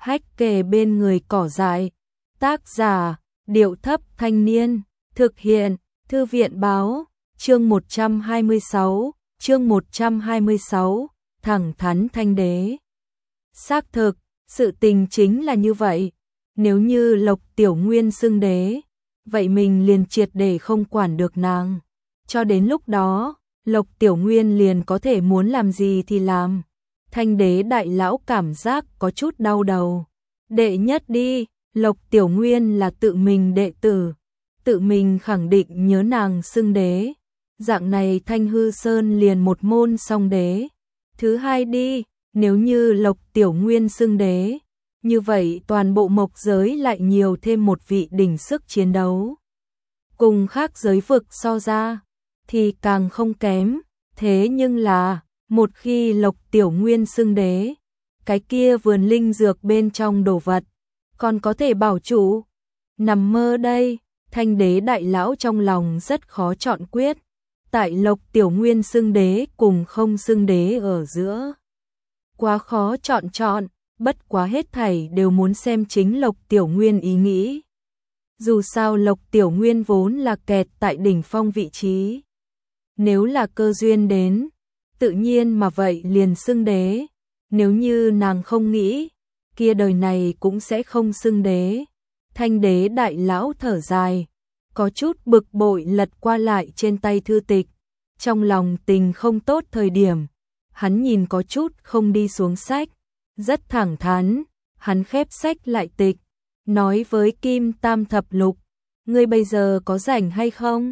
hách kề bên người cỏ dại. Tác giả, Điệu Thấp Thanh Niên. Thực hiện, Thư viện Báo. Chương 126, thẳng thắn thanh đế. Xác thực, sự tình chính là như vậy. Nếu như Lộc Tiểu Nguyên xưng đế, vậy mình liền triệt để không quản được nàng. Cho đến lúc đó, Lộc Tiểu Nguyên liền có thể muốn làm gì thì làm. Thanh đế đại lão cảm giác có chút đau đầu. Đệ nhất đi, Lộc Tiểu Nguyên là tự mình đệ tử, tự mình khẳng định nhớ nàng xưng đế. Dạng này Thanh Hư Sơn liền một môn song đế. Thứ hai đi, nếu như Lộc Tiểu Nguyên xưng đế, như vậy toàn bộ mộc giới lại nhiều thêm một vị đỉnh sức chiến đấu. Cùng khác giới vực so ra, thì càng không kém. Thế nhưng là, một khi Lộc Tiểu Nguyên xưng đế, cái kia vườn linh dược bên trong đồ vật, còn có thể bảo trụ. Nằm mơ đây, Thanh đế đại lão trong lòng rất khó chọn quyết. Tại Lộc Tiểu Nguyên xưng đế cùng không xưng đế ở giữa. Quá khó chọn, bất quá hết thảy đều muốn xem chính Lộc Tiểu Nguyên ý nghĩ. Dù sao Lộc Tiểu Nguyên vốn là kẹt tại đỉnh phong vị trí. Nếu là cơ duyên đến, tự nhiên mà vậy liền xưng đế. Nếu như nàng không nghĩ, kia đời này cũng sẽ không xưng đế. Thanh đế đại lão thở dài, có chút bực bội lật qua lại trên tay thư tịch. Trong lòng tình không tốt thời điểm, hắn nhìn có chút không đi xuống sách. Rất thẳng thắn, hắn khép sách lại tịch, nói với Kim Tam Thập Lục, ngươi bây giờ có rảnh hay không?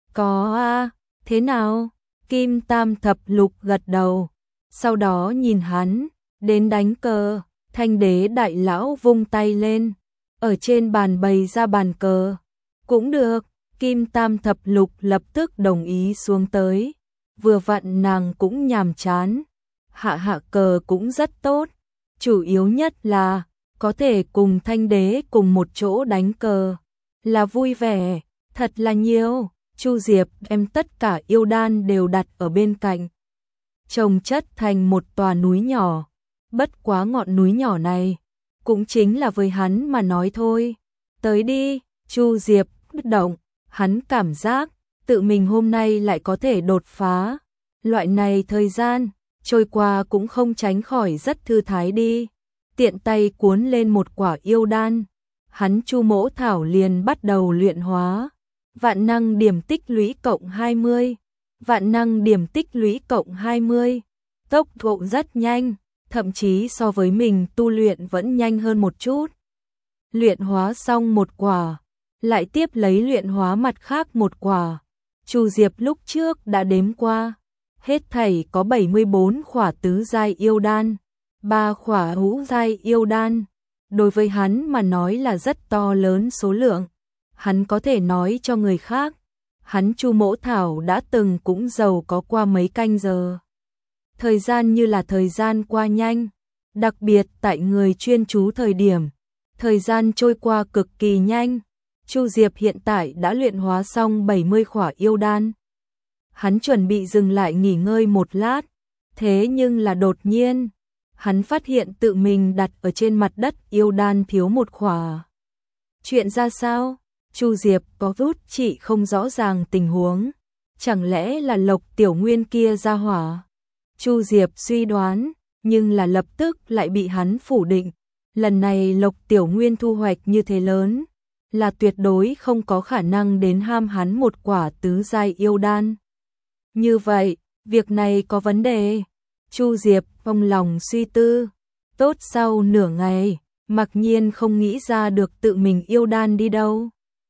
Có a, thế nào? Kim Tam Thập Lục gật đầu, sau đó nhìn hắn, đến đánh cờ. Thanh đế đại lão vung tay lên, ở trên bàn bày ra bàn cờ. Cũng được, Kim Tam Thập Lục lập tức đồng ý xuống tới. Vừa vặn nàng cũng nhàm chán, hạ cờ cũng rất tốt. Chủ yếu nhất là, có thể cùng Thanh đế cùng một chỗ đánh cờ, là vui vẻ, thật là nhiều. Chu Diệp đem tất cả yêu đan đều đặt ở bên cạnh, chồng chất thành một tòa núi nhỏ. Bất quá ngọn núi nhỏ này, cũng chính là với hắn mà nói thôi. Tới đi, Chu Diệp bất động, hắn cảm giác tự mình hôm nay lại có thể đột phá. Loại này thời gian trôi qua cũng không tránh khỏi rất thư thái đi. Tiện tay cuốn lên một quả yêu đan, hắn Chu Mỗ Thảo liền bắt đầu luyện hóa. Vạn năng điểm tích lũy cộng 20, vạn năng điểm tích lũy cộng 20. Tốc độ rất nhanh, thậm chí so với mình tu luyện vẫn nhanh hơn một chút. Luyện hóa xong một quả, lại tiếp lấy luyện hóa mặt khác một quả. Chu Diệp lúc trước đã đếm qua, hết thảy có 74 khỏa tứ giai yêu đan, 3 khỏa ngũ giai yêu đan. Đối với hắn mà nói là rất to lớn số lượng. Hắn có thể nói cho người khác, hắn Chu Mỗ Thảo đã từng cũng giàu có qua mấy canh giờ. Thời gian như là thời gian qua nhanh, đặc biệt tại người chuyên chú thời điểm, thời gian trôi qua cực kỳ nhanh. Chu Diệp hiện tại đã luyện hóa xong 70 khỏa yêu đan. Hắn chuẩn bị dừng lại nghỉ ngơi một lát, thế nhưng là đột nhiên, hắn phát hiện tự mình đặt ở trên mặt đất yêu đan thiếu một khỏa. Chuyện ra sao? Chu Diệp có chút chỉ không rõ ràng tình huống, chẳng lẽ là Lộc Tiểu Nguyên kia ra hỏa? Chu Diệp suy đoán, nhưng là lập tức lại bị hắn phủ định. Lần này Lộc Tiểu Nguyên thu hoạch như thế lớn, là tuyệt đối không có khả năng đến ham hắn một quả tứ giai yêu đan. Như vậy, việc này có vấn đề. Chu Diệp trong lòng suy tư. Tốt sau nửa ngày, mặc nhiên không nghĩ ra được tự mình yêu đan đi đâu.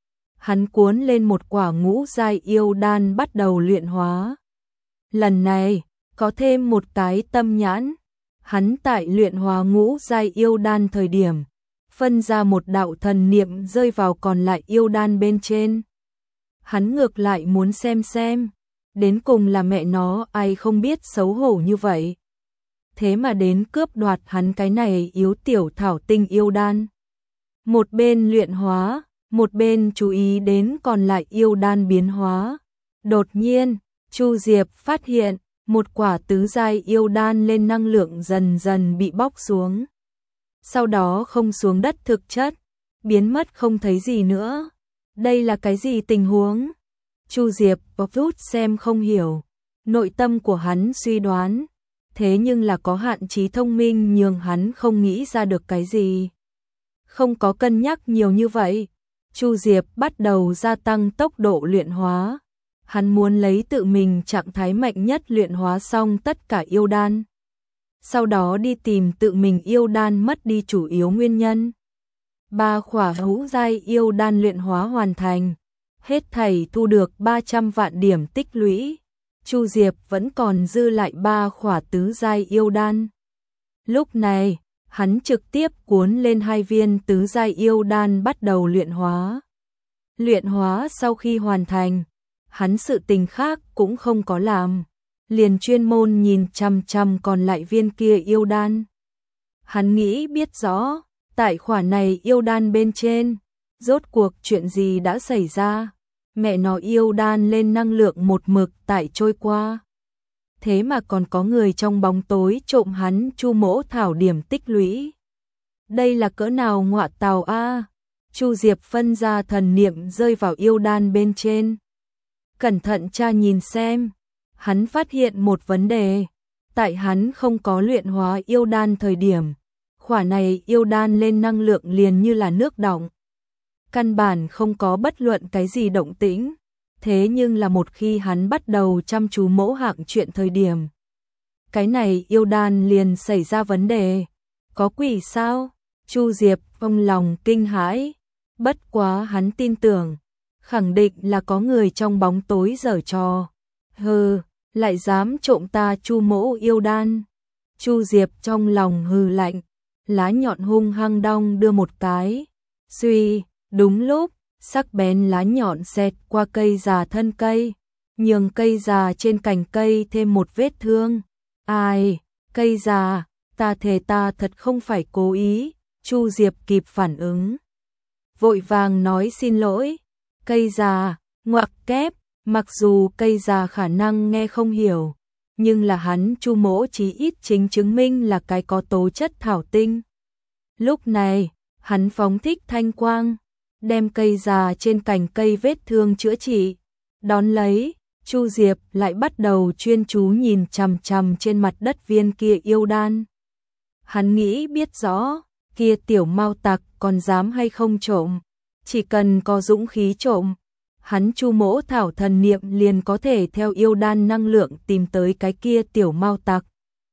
Hắn cuốn lên một quả ngũ giai yêu đan bắt đầu luyện hóa. Lần này, có thêm một cái tâm nhãn. Hắn tại luyện hóa ngũ giai yêu đan thời điểm, phân ra một đạo thần niệm rơi vào còn lại yêu đan bên trên. Hắn ngược lại muốn xem, đến cùng là mẹ nó ai không biết xấu hổ như vậy. Thế mà đến cướp đoạt hắn cái này yếu tiểu thảo tinh yêu đan. Một bên luyện hóa, một bên chú ý đến còn lại yêu đan biến hóa. Đột nhiên, Chu Diệp phát hiện, một quả tứ giai yêu đan lên năng lượng dần dần bị bóc xuống. sau đó không xuống đất thực chất, biến mất không thấy gì nữa. Đây là cái gì tình huống? Chu Diệp có chút xem không hiểu, nội tâm của hắn suy đoán, thế nhưng là có hạn trí thông minh nhường hắn không nghĩ ra được cái gì. Không có cân nhắc nhiều như vậy, Chu Diệp bắt đầu gia tăng tốc độ luyện hóa. Hắn muốn lấy tự mình trạng thái mạnh nhất luyện hóa xong tất cả yêu đan. Sau đó đi tìm tự mình yêu đan mất đi chủ yếu nguyên nhân. 3 khỏa ngũ giai yêu đan luyện hóa hoàn thành, hết thảy thu được 300 vạn điểm tích lũy. Chu Diệp vẫn còn dư lại 3 khỏa tứ giai yêu đan. Lúc này, hắn trực tiếp cuốn lên 2 viên tứ giai yêu đan bắt đầu luyện hóa. Luyện hóa sau khi hoàn thành, hắn sự tình khác cũng không có làm, liền chuyên môn nhìn chằm chằm còn lại viên kia yêu đan. Hắn nghĩ biết rõ, tại khỏa này yêu đan bên trên, rốt cuộc chuyện gì đã xảy ra, mẹ nó yêu đan lên năng lượng một mực tại trôi qua. Thế mà còn có người trong bóng tối trộm hắn Chu Mỗ Thảo điểm tích lũy. Đây là cỡ nào ngọa tào a? Chu Diệp phân ra thần niệm rơi vào yêu đan bên trên. Cẩn thận tra nhìn xem, hắn phát hiện một vấn đề, tại hắn không có luyện hóa yêu đan thời điểm, khỏa này yêu đan lên năng lượng liền như là nước đọng. Căn bản không có bất luận cái gì động tĩnh, thế nhưng là một khi hắn bắt đầu chăm chú mẫu hạng chuyện thời điểm, cái này yêu đan liền xảy ra vấn đề. Có quỷ sao? Chu Diệp trong lòng kinh hãi, bất quá hắn tin tưởng, khẳng định là có người trong bóng tối giở trò. Hừ, lại dám trộm ta Chu Mỗ yêu đan. Chu Diệp trong lòng hừ lạnh, lá nhọn hung hăng đong đưa một cái. Suy, đúng lúc, sắc bén lá nhọn xẹt qua cây già thân cây, nhường cây già trên cành cây thêm một vết thương. Ai, cây già, ta thề ta thật không phải cố ý. Chu Diệp kịp phản ứng, vội vàng nói xin lỗi. Cây già, ngoặc kép, mặc dù cây già khả năng nghe không hiểu, nhưng là hắn Chu Mỗ chí ít chính chứng minh là cái có tố chất thảo tinh. Lúc này, hắn phóng thích thanh quang, đem cây già trên cành cây vết thương chữa trị. Đón lấy, Chu Diệp lại bắt đầu chuyên chú nhìn chằm chằm trên mặt đất viên kia yêu đan. Hắn nghĩ biết rõ, kia tiểu mao tặc còn dám hay không trộm, chỉ cần có dũng khí trộm, hắn Chu Mỗ Thảo thần niệm liền có thể theo yêu đan năng lượng tìm tới cái kia tiểu mao tặc.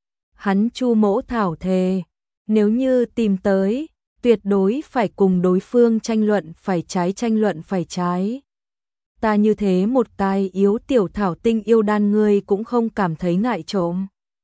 Hắn Chu Mỗ Thảo thề, nếu như tìm tới, tuyệt đối phải cùng đối phương tranh luận phải trái. Ta như thế một cái yếu tiểu thảo tinh yêu đan ngươi cũng không cảm thấy ngại trộm.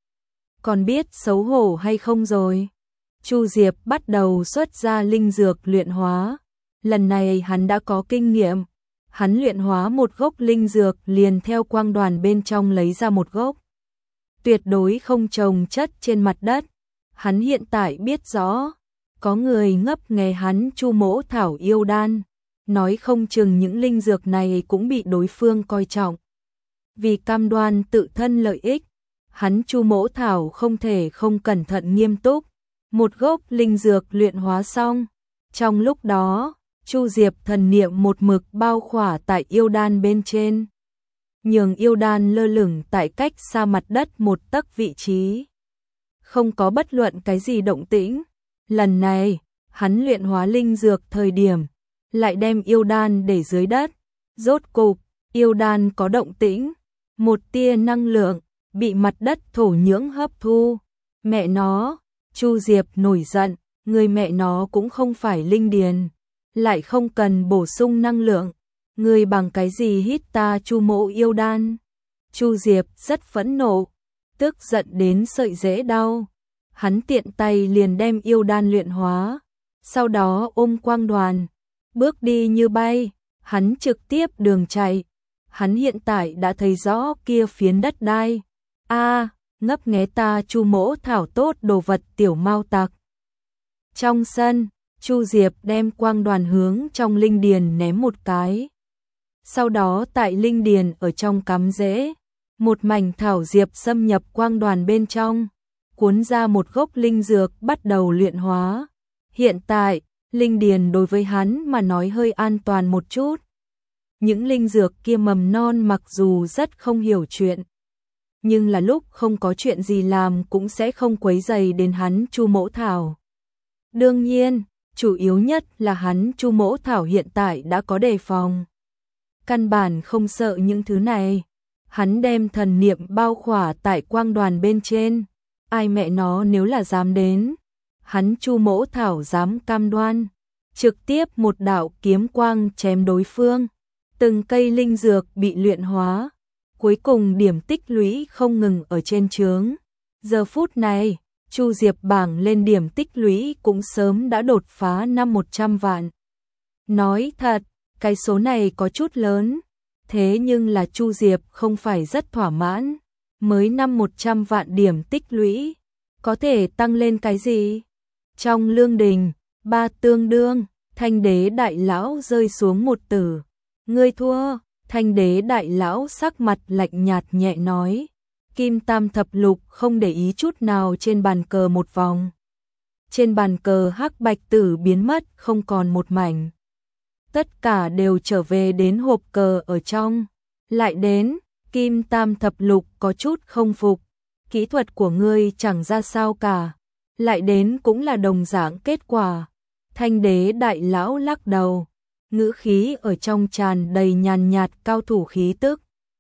Còn biết xấu hổ hay không rồi? Chu Diệp bắt đầu xuất ra linh dược luyện hóa. Lần này hắn đã có kinh nghiệm. Hắn luyện hóa một gốc linh dược liền theo quang đoàn bên trong lấy ra một gốc. Tuyệt đối không trồng chất trên mặt đất. Hắn hiện tại biết rõ, có người ngấp nghé hắn Chu Mỗ Thảo yêu đan, nói không chừng những linh dược này cũng bị đối phương coi trọng. Vì cam đoan tự thân lợi ích, hắn Chu Mỗ Thảo không thể không cẩn thận nghiêm túc. Một gốc linh dược luyện hóa xong, trong lúc đó, Chu Diệp thần niệm một mực bao khỏa tại yêu đan bên trên, nhường yêu đan lơ lửng tại cách xa mặt đất một tấc vị trí. Không có bất luận cái gì động tĩnh. Lần này, hắn luyện hóa linh dược thời điểm, lại đem yêu đan để dưới đất. Rốt cục, yêu đan có động tĩnh, một tia năng lượng bị mặt đất thổ nhưỡng hấp thu. Mẹ nó, Chu Diệp nổi giận, người mẹ nó cũng không phải linh điền, lại không cần bổ sung năng lượng, người bằng cái gì hít ta Chu Mỗ yêu đan? Chu Diệp rất phẫn nộ, tức giận đến sợi rễ đau. Hắn tiện tay liền đem yêu đan luyện hóa, sau đó ôm quang đoàn, bước đi như bay, hắn trực tiếp đường chạy. Hắn hiện tại đã thấy rõ kia phiến đất đai. Ngấp nghé ta Chu Mỗ Thảo tốt đồ vật tiểu mao tặc. Trong sân, Chu Diệp đem quang đoàn hướng trong linh điền ném một cái. Sau đó tại linh điền ở trong cắm rễ, một mảnh thảo diệp xâm nhập quang đoàn bên trong, cuốn ra một gốc linh dược bắt đầu luyện hóa. Hiện tại, linh điền đối với hắn mà nói hơi an toàn một chút. Những linh dược kia mầm non mặc dù rất không hiểu chuyện, nhưng là lúc không có chuyện gì làm cũng sẽ không quấy rầy đến hắn Chu Mỗ Thảo. Đương nhiên, chủ yếu nhất là hắn Chu Mỗ Thảo hiện tại đã có đề phòng. Căn bản không sợ những thứ này. Hắn đem thần niệm bao khỏa tại quang đoàn bên trên. Ai mẹ nó nếu là dám đến, hắn Chu Mỗ Thảo dám cam đoan, trực tiếp một đạo kiếm quang chém đối phương. Từng cây linh dược bị luyện hóa, cuối cùng điểm tích lũy không ngừng ở trên trướng. Giờ phút này, Chu Diệp bảng lên điểm tích lũy cũng sớm đã đột phá 500 vạn. Nói thật, cái số này có chút lớn, thế nhưng là Chu Diệp không phải rất thỏa mãn. Mới 100 vạn điểm tích lũy, có thể tăng lên cái gì? Trong lương đình, ba tương đương, Thanh Đế đại lão rơi xuống một tử. Ngươi thua. Thanh Đế đại lão sắc mặt lạnh nhạt nhẹ nói. Kim Tam Thập Lục không để ý chút nào trên bàn cờ một vòng. Trên bàn cờ hắc bạch tử biến mất không còn một mảnh. Tất cả đều trở về đến hộp cờ ở trong. Lại đến, Kim Tam Thập Lục có chút không phục. Kỹ thuật của ngươi chẳng ra sao cả. Lại đến cũng là đồng dạng kết quả. Thanh Đế đại lão lắc đầu. Ngữ khí ở trong tràn đầy nhàn nhạt cao thủ khí tức.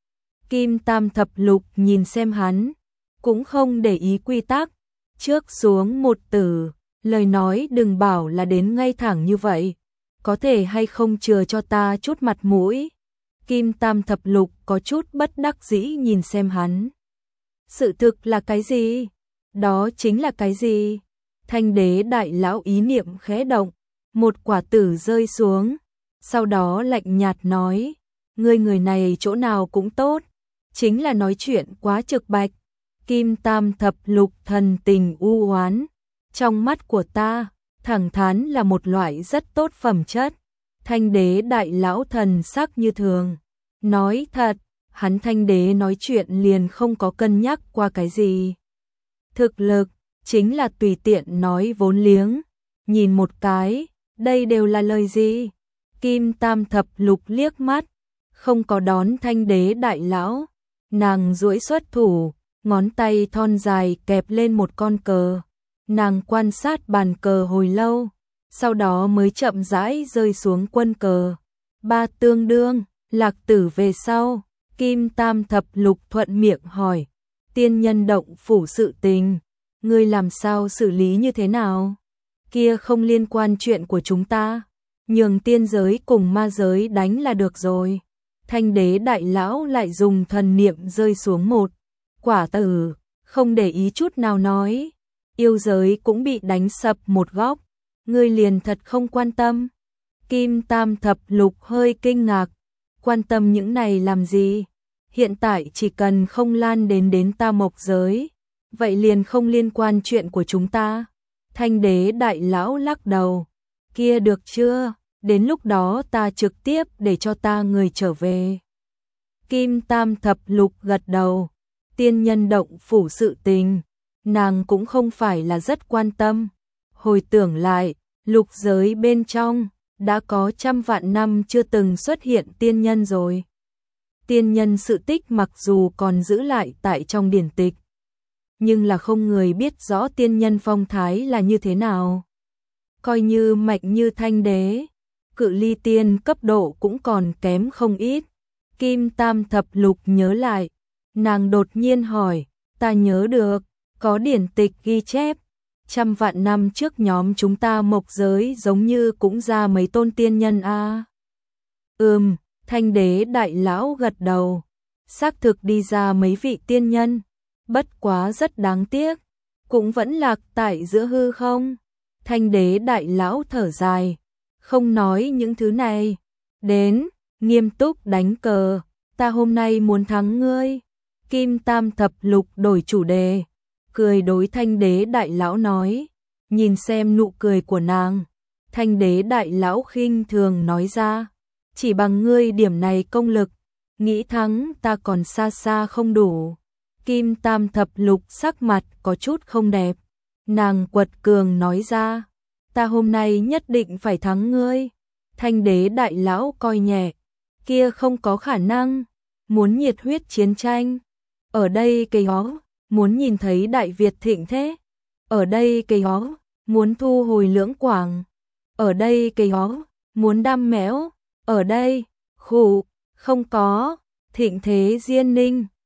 Kim Tam Thập Lục nhìn xem hắn, cũng không để ý quy tắc, trước xuống một tử, lời nói đừng bảo là đến ngay thẳng như vậy, có thể hay không chừa cho ta chút mặt mũi. Kim Tam Thập Lục có chút bất đắc dĩ nhìn xem hắn. Sự thực là cái gì? Đó chính là cái gì? Thanh Đế đại lão ý niệm khẽ động, một quả tử rơi xuống. Sau đó lạnh nhạt nói, ngươi người này chỗ nào cũng tốt, chính là nói chuyện quá trực bạch. Kim Tam Thập Lục thần tình u oán, trong mắt của ta, thẳng thắn là một loại rất tốt phẩm chất. Thanh Đế đại lão thần sắc như thường, nói thật, hắn Thanh Đế nói chuyện liền không có cân nhắc qua cái gì. Thực lực, chính là tùy tiện nói vốn liếng, nhìn một cái, đây đều là lời gì? Kim Tam Thập Lục liếc mắt, không có đón Thanh Đế đại lão, nàng duỗi xuất thủ, ngón tay thon dài kẹp lên một con cờ. Nàng quan sát bàn cờ hồi lâu, sau đó mới chậm rãi rơi xuống quân cờ. Ba tương đương, lạc tử về sau, Kim Tam Thập Lục thuận miệng hỏi, tiên nhân động phủ sự tình, ngươi làm sao xử lý như thế nào? Kia không liên quan chuyện của chúng ta. Nhường tiên giới cùng ma giới đánh là được rồi. Thanh Đế đại lão lại dùng thần niệm rơi xuống một quả tử, không để ý chút nào nói. Yêu giới cũng bị đánh sập một góc, ngươi liền thật không quan tâm. Kim Tam Thập Lục hơi kinh ngạc, quan tâm những này làm gì? Hiện tại chỉ cần không lan đến ta mộc giới, vậy liền không liên quan chuyện của chúng ta. Thanh Đế đại lão lắc đầu. Kia được chưa, đến lúc đó ta trực tiếp để cho ta người trở về. Kim Tam Thập Lục gật đầu, tiên nhân động phủ sự tình, nàng cũng không phải là rất quan tâm. Hồi tưởng lại, lục giới bên trong, đã có trăm vạn năm chưa từng xuất hiện tiên nhân rồi. Tiên nhân sự tích mặc dù còn giữ lại tại trong điển tịch, nhưng là không người biết rõ tiên nhân phong thái là như thế nào. Coi như mạnh như Thanh Đế, cự ly tiên cấp độ cũng còn kém không ít. Kim Tam Thập Lục nhớ lại, nàng đột nhiên hỏi, ta nhớ được, có điển tịch ghi chép, trăm vạn năm trước nhóm chúng ta mộc giới giống như cũng ra mấy tôn tiên nhân a. Thanh Đế đại lão gật đầu, xác thực đi ra mấy vị tiên nhân, bất quá rất đáng tiếc, cũng vẫn lạc tại giữa hư không. Thanh Đế đại lão thở dài, không nói những thứ này, đến, nghiêm túc đánh cờ, ta hôm nay muốn thắng ngươi. Kim Tam Thập Lục đổi chủ đề, cười đối Thanh Đế đại lão nói, nhìn xem nụ cười của nàng. Thanh Đế đại lão khinh thường nói ra, chỉ bằng ngươi điểm này công lực, nghĩ thắng ta còn xa xa không đủ. Kim Tam Thập Lục sắc mặt có chút không đẹp, nàng quật cường nói ra, ta hôm nay nhất định phải thắng ngươi. Thanh đế đại lão coi nhẹ, kia không có khả năng, muốn nhiệt huyết chiến tranh. Ở đây cây hó, muốn nhìn thấy Đại Việt thịnh thế. Ở đây cây hó, muốn thu hồi Lưỡng Quảng. Ở đây cây hó, muốn đam mẽo. Ở đây, khụ, không có, thịnh thế Diên Ninh.